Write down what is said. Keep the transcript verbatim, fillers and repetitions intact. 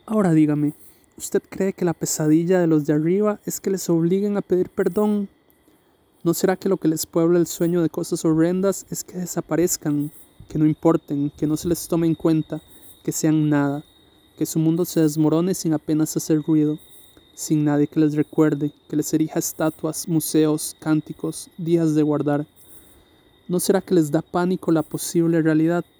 Ahora dígame, ¿usted cree que la pesadilla de los de arriba es que les obliguen a pedir perdón? ¿No será que lo que les puebla el sueño de cosas horrendas es que desaparezcan, que no importen, que no se les tome en cuenta, que sean nada, que su mundo se desmorone sin apenas hacer ruido, sin nadie que les recuerde, que les erija estatuas, museos, cánticos, días de guardar? ¿No será que les da pánico la posible realidad?